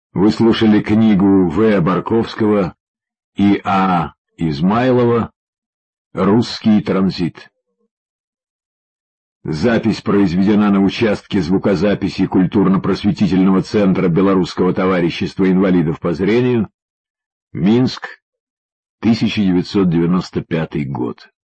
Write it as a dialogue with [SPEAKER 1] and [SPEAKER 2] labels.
[SPEAKER 1] Вы слушали книгу В. Барковского и А. Измайлова «Русский транзит». Запись произведена на участке звукозаписи культурно-просветительного центра Белорусского товарищества инвалидов по зрению, Минск, 1995 год.